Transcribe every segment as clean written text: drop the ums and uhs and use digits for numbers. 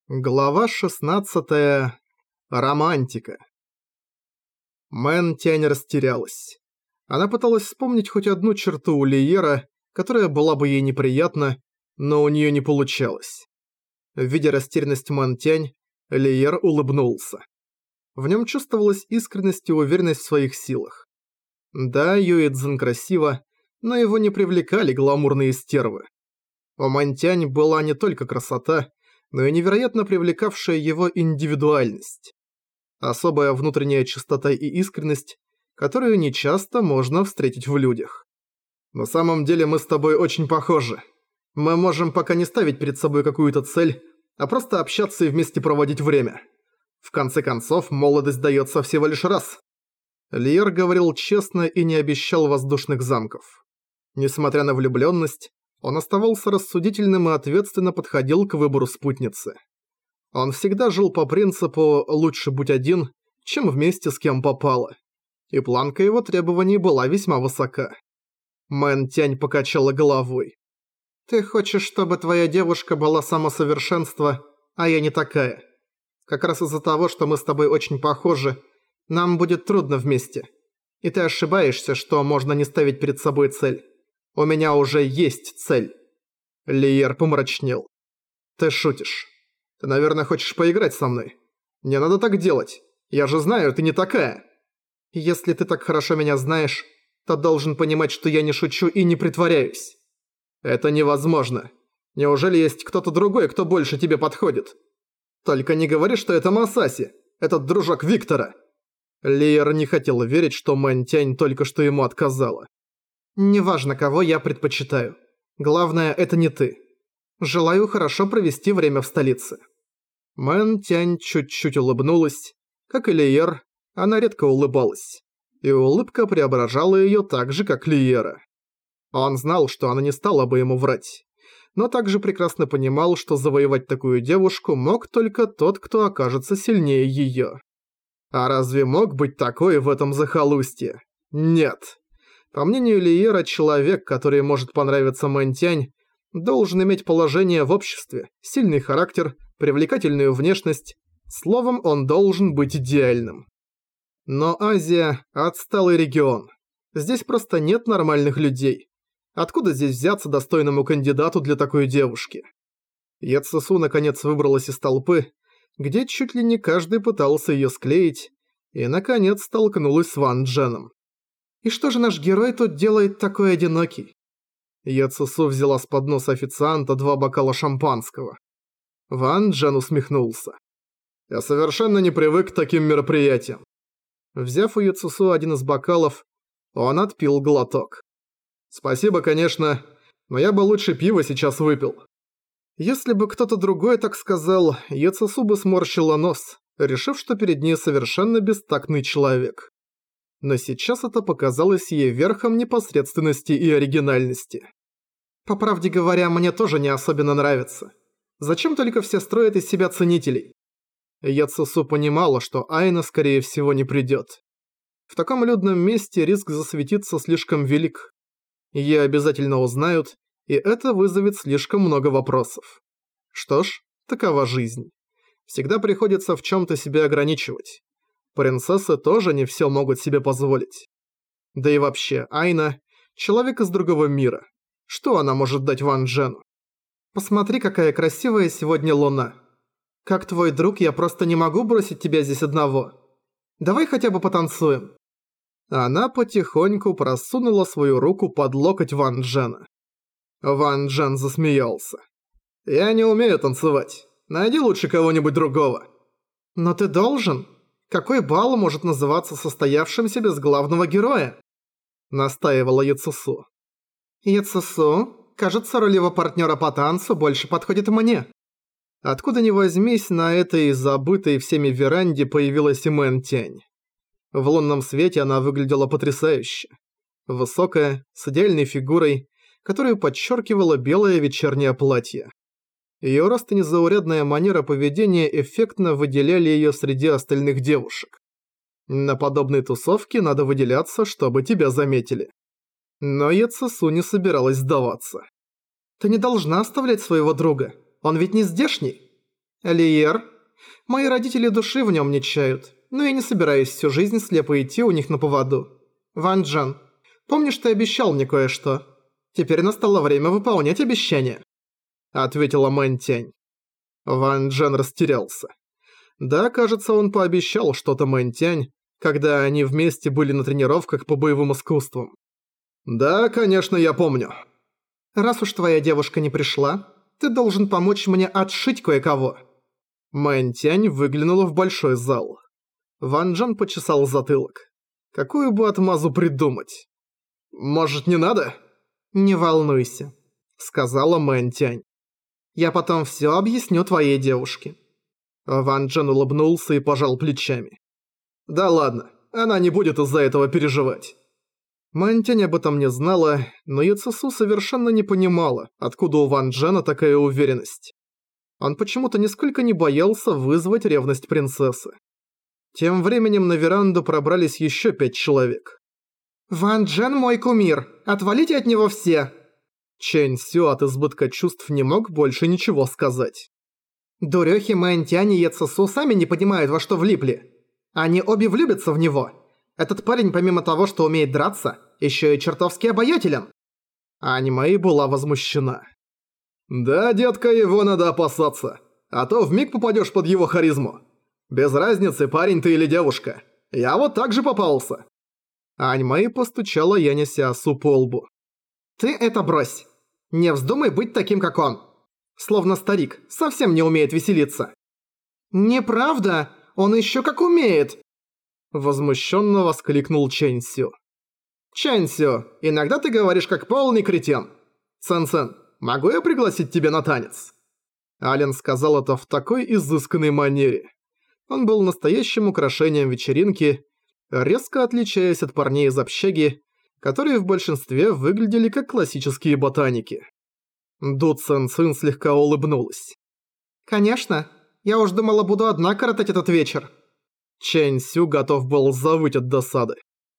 Глава 16. Романтика. Мэн Тянь растерялась. Она пыталась вспомнить хоть одну черту у Лиера, которая была бы ей неприятна, но у нее не получалось. Видя растерянность Мэн Тянь, Лиер улыбнулся. В нем чувствовалась искренность и уверенность в своих силах. Да, Юэ Цзин красиво, но его не привлекали гламурные стервы. У Мэн Тянь была не только красота, но и невероятно привлекавшая его индивидуальность. Особая внутренняя чистота и искренность, которую нечасто можно встретить в людях. На самом деле мы с тобой очень похожи. Мы можем пока не ставить перед собой какую-то цель, а просто общаться и вместе проводить время. В конце концов, молодость дается всего лишь раз. Лиер говорил честно и не обещал воздушных замков. Несмотря на влюбленность, он оставался рассудительным и ответственно подходил к выбору спутницы. Он всегда жил по принципу «лучше будь один, чем вместе с кем попало». И планка его требований была весьма высока. Мэн Тянь покачала головой. «Ты хочешь, чтобы твоя девушка была самосовершенство, а я не такая. Как раз из-за того, что мы с тобой очень похожи, нам будет трудно вместе. И ты ошибаешься, что можно не ставить перед собой цель. У меня уже есть цель». Лиер помрачнел. «Ты шутишь. Ты, наверное, хочешь поиграть со мной? Не надо так делать. Я же знаю, ты не такая». «Если ты так хорошо меня знаешь, то должен понимать, что я не шучу и не притворяюсь». «Это невозможно. Неужели есть кто-то другой, кто больше тебе подходит? Только не говори, что это Масаси, этот дружок Виктора». Лиер не хотел верить, что Мэн Тянь только что ему отказала. «Неважно, кого я предпочитаю. Главное, это не ты. Желаю хорошо провести время в столице». Мэн Тянь чуть-чуть улыбнулась. Как и Лиер, она редко улыбалась. И улыбка преображала её так же, как Лиера. Он знал, что она не стала бы ему врать. Но также прекрасно понимал, что завоевать такую девушку мог только тот, кто окажется сильнее её. А разве мог быть такой в этом захолустье? Нет. По мнению Лиера, человек, который может понравиться Мэн Тянь, должен иметь положение в обществе, сильный характер, привлекательную внешность. Словом, он должен быть идеальным. Но Азия – отсталый регион. Здесь просто нет нормальных людей. Откуда здесь взяться достойному кандидату для такой девушки? Яцесу наконец выбралась из толпы, где чуть ли не каждый пытался её склеить, и наконец столкнулась с Ван Дженом. «И что же наш герой тут делает такой одинокий?» Яцесу взяла с подноса официанта 2 бокала шампанского. Ван Джен усмехнулся. «Я совершенно не привык к таким мероприятиям». Взяв у Яцесу один из бокалов, он отпил глоток. «Спасибо, конечно, но я бы лучше пиво сейчас выпил». Если бы кто-то другой так сказал, Яцесу бы сморщила нос, решив, что перед ней совершенно бестактный человек. Но сейчас это показалось ей верхом непосредственности и оригинальности. По правде говоря, мне тоже не особенно нравится. Зачем только все строят из себя ценителей? Яцесу понимала, что Айна скорее всего не придет. В таком людном месте риск засветиться слишком велик. Ее обязательно узнают, и это вызовет слишком много вопросов. Что ж, такова жизнь. Всегда приходится в чем-то себя ограничивать. Принцессы тоже не все могут себе позволить. Да и вообще, Айна – человек из другого мира. Что она может дать Ван Джену? «Посмотри, какая красивая сегодня луна. Как твой друг, я просто не могу бросить тебя здесь одного. Давай хотя бы потанцуем». Она потихоньку просунула свою руку под локоть Ван Джена. Ван Джен засмеялся. «Я не умею танцевать. Найди лучше кого-нибудь другого». «Но ты должен. Какой бал может называться состоявшимся без главного героя?» Настаивала Яцесу. «Яцесу, кажется, роль его партнера по танцу больше подходит мне». Откуда ни возьмись, на этой забытой всеми веранде появилась и Мэн Тянь. В лунном свете она выглядела потрясающе. Высокая, с идеальной фигурой, которую подчеркивало белое вечернее платье. Её рост и незаурядная манера поведения эффектно выделяли её среди остальных девушек. На подобной тусовке надо выделяться, чтобы тебя заметили. Но Яцесу не собиралась сдаваться. «Ты не должна оставлять своего друга. Он ведь не здешний». Лиер? Мои родители души в нем не чают, но я не собираюсь всю жизнь слепо идти у них на поводу. Ван Джен, помнишь, ты обещал мне кое-что? Теперь настало время выполнять обещание», — ответила Мэн Тянь. Ван Джен растерялся. Да, кажется, он пообещал что-то Мэн Тянь, когда они вместе были на тренировках по боевым искусствам. «Да, конечно, я помню». «Раз уж твоя девушка не пришла, ты должен помочь мне отшить кое-кого». Мэн Тянь выглянула в большой зал. Ван Джен почесал затылок. Какую бы отмазу придумать? «Может, не надо?» «Не волнуйся», — сказала Мэн Тянь. «Я потом всё объясню твоей девушке». Ван Джен улыбнулся и пожал плечами. «Да ладно, она не будет из-за этого переживать». Мэн Тянь об этом не знала, но Юцесу совершенно не понимала, откуда у Ван Джена такая уверенность. Он почему-то нисколько не боялся вызвать ревность принцессы. Тем временем на веранду пробрались еще 5 человек. «Ван Джен мой кумир! Отвалите от него все!» Чэнь Сю от избытка чувств не мог больше ничего сказать. «Дурёхи Мэн Тянь и Юцесу сами не понимают, во что влипли. Они обе влюбятся в него. Этот парень, помимо того, что умеет драться, ещё и чертовски обаятелен». Ань Мэй была возмущена. «Да, детка, его надо опасаться, а то вмиг попадёшь под его харизму. Без разницы, парень ты или девушка. Я вот так же попался». Ань Мэй постучала Яня Сиасу по лбу. «Ты это брось. Не вздумай быть таким, как он. Словно старик, совсем не умеет веселиться». «Неправда, он ещё как умеет!» Возмущенно воскликнул Чэнь Сю. «Чэнь Сю, иногда ты говоришь как полный кретин. Цэн-цэн, могу я пригласить тебя на танец?» Ален сказал это в такой изысканной манере. Он был настоящим украшением вечеринки, резко отличаясь от парней из общаги, которые в большинстве выглядели как классические ботаники. Ду Цэн-цин слегка улыбнулась. «Конечно, я уж думала, буду одна коротать этот вечер». Чэнь Сю готов был завыть от досады.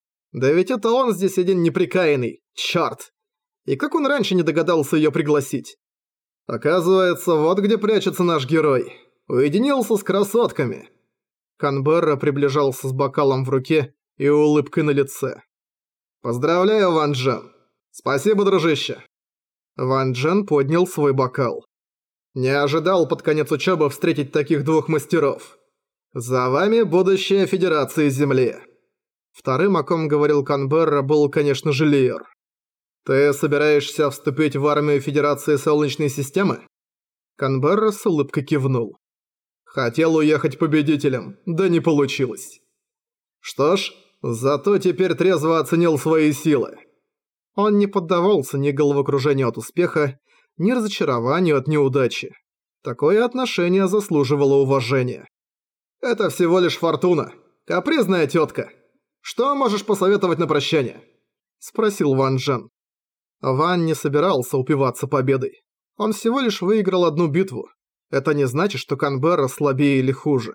Да ведь это он здесь один неприкаянный, чёрт! И как он раньше не догадался её пригласить? Оказывается, вот где прячется наш герой. Уединился с красотками. Канберра приближался с бокалом в руке и улыбкой на лице. «Поздравляю, Ван Джен. Спасибо, дружище». Ван Джен поднял свой бокал. «Не ожидал под конец учебы встретить таких двух мастеров. За вами будущее Федерации Земли». Вторым, о ком говорил Канберра, был, конечно же, Лиер. «Ты собираешься вступить в армию Федерации Солнечной системы?» Канберра с улыбкой кивнул. «Хотел уехать победителем, да не получилось. Что ж, зато теперь трезво оценил свои силы». Он не поддавался ни головокружению от успеха, ни разочарованию от неудачи. Такое отношение заслуживало уважения. «Это всего лишь фортуна. Капризная тетка. Что можешь посоветовать на прощание?» – спросил Ван Джен. Ван не собирался упиваться победой. Он всего лишь выиграл одну битву. Это не значит, что Канберра слабее или хуже.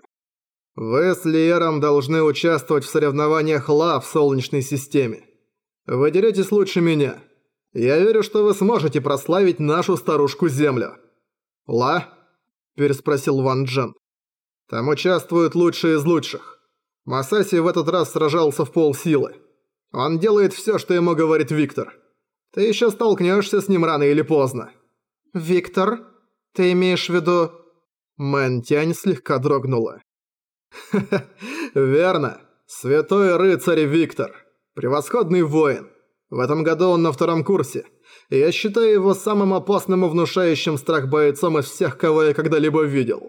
«Вы с Лиером должны участвовать в соревнованиях Ла в Солнечной системе. Вы деретесь лучше меня. Я верю, что вы сможете прославить нашу старушку-Землю». «Ла?» – переспросил Ван Джен. «Там участвуют лучшие из лучших. Масаси в этот раз сражался в полсилы. Он делает всё, что ему говорит Виктор. Ты ещё столкнёшься с ним рано или поздно». «Виктор? Ты имеешь в виду...» Мэн Тянь слегка дрогнула. «Ха-ха, верно. Святой рыцарь Виктор. Превосходный воин. В этом году он на 2-м курсе. И я считаю его самым опасным и внушающим страх бойцом из всех, кого я когда-либо видел».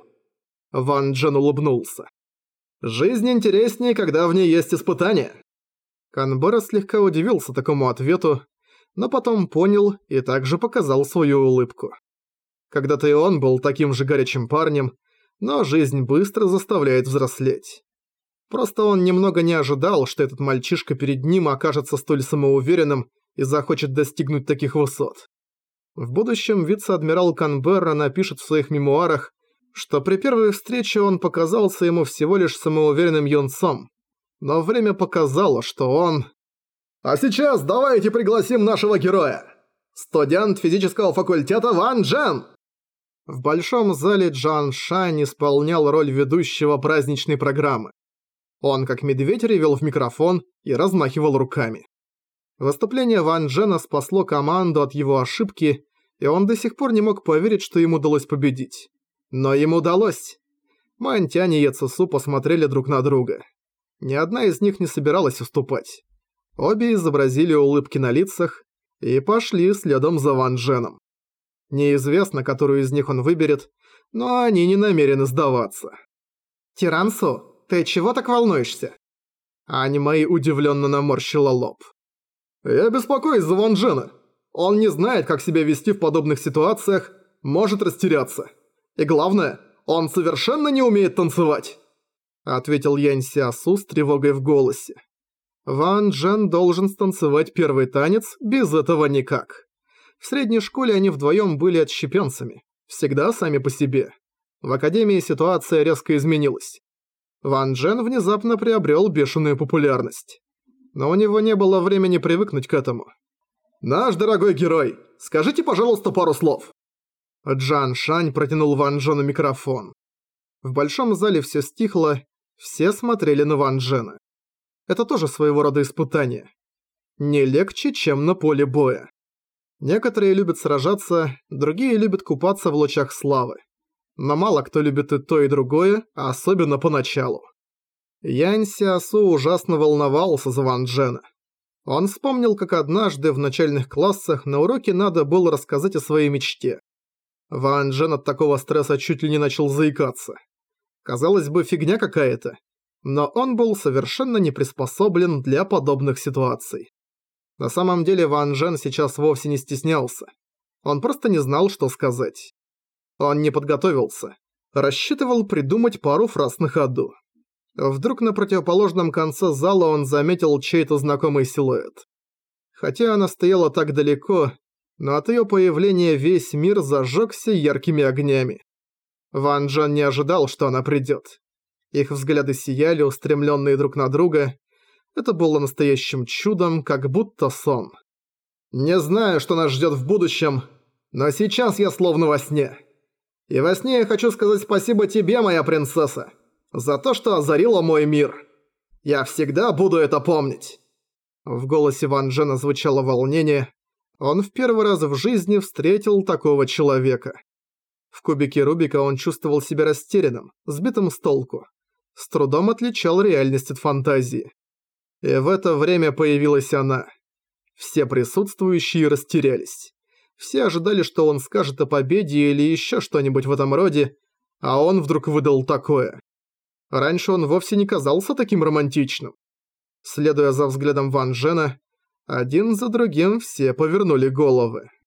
Ван Джен улыбнулся. «Жизнь интереснее, когда в ней есть испытания». Канберра слегка удивился такому ответу, но потом понял и также показал свою улыбку. Когда-то и он был таким же горячим парнем, но жизнь быстро заставляет взрослеть. Просто он немного не ожидал, что этот мальчишка перед ним окажется столь самоуверенным и захочет достигнуть таких высот. В будущем вице-адмирал Канберра напишет в своих мемуарах, что при первой встрече он показался ему всего лишь самоуверенным юнцом. Но время показало, что он... «А сейчас давайте пригласим нашего героя! Студент физического факультета Ван Джен!» В большом зале Джан Шань исполнял роль ведущего праздничной программы. Он как медведь ревел в микрофон и размахивал руками. Выступление Ван Джена спасло команду от его ошибки, и он до сих пор не мог поверить, что ему удалось победить. Но ему удалось. Мэн Тянь и Е Цесу посмотрели друг на друга. Ни одна из них не собиралась уступать. Обе изобразили улыбки на лицах и пошли следом за Ван Дженом. Неизвестно, которую из них он выберет, но они не намерены сдаваться. «Тирансу, ты чего так волнуешься?» Ань Мэй удивленно наморщила лоб. «Я беспокоюсь за Ван Джена. Он не знает, как себя вести в подобных ситуациях, может растеряться. И главное, он совершенно не умеет танцевать», ответил Янь Сиасу с тревогой в голосе. Ван Джен должен станцевать первый танец, без этого никак. В средней школе они вдвоем были отщепенцами, всегда сами по себе. В академии ситуация резко изменилась. Ван Джен внезапно приобрел бешеную популярность. Но у него не было времени привыкнуть к этому. «Наш дорогой герой, скажите, пожалуйста, пару слов». Джан Шань протянул Ван Джену микрофон. В большом зале все стихло, все смотрели на Ван Джена. Это тоже своего рода испытание. Не легче, чем на поле боя. Некоторые любят сражаться, другие любят купаться в лучах славы. Но мало кто любит и то, и другое, а особенно поначалу. Янь Сиасу ужасно волновался за Ван Джена. Он вспомнил, как однажды в начальных классах на уроке надо было рассказать о своей мечте. Ван Джен от такого стресса чуть ли не начал заикаться. Казалось бы, фигня какая-то, но он был совершенно не приспособлен для подобных ситуаций. На самом деле Ван Джен сейчас вовсе не стеснялся. Он просто не знал, что сказать. Он не подготовился. Рассчитывал придумать пару фраз на ходу. Вдруг на противоположном конце зала он заметил чей-то знакомый силуэт. Хотя она стояла так далеко, но от её появления весь мир зажёгся яркими огнями. Ван Джен не ожидал, что она придёт. Их взгляды сияли, устремлённые друг на друга. Это было настоящим чудом, как будто сон. «Не знаю, что нас ждёт в будущем, но сейчас я словно во сне. И во сне я хочу сказать спасибо тебе, моя принцесса, за то, что озарила мой мир. Я всегда буду это помнить». В голосе Ван Джена звучало волнение. Он в первый раз в жизни встретил такого человека. В кубике Рубика он чувствовал себя растерянным, сбитым с толку. С трудом отличал реальность от фантазии. И в это время появилась она. Все присутствующие растерялись. Все ожидали, что он скажет о победе или еще что-нибудь в этом роде, а он вдруг выдал такое. Раньше он вовсе не казался таким романтичным. Следуя за взглядом Ван Джена, один за другим все повернули головы.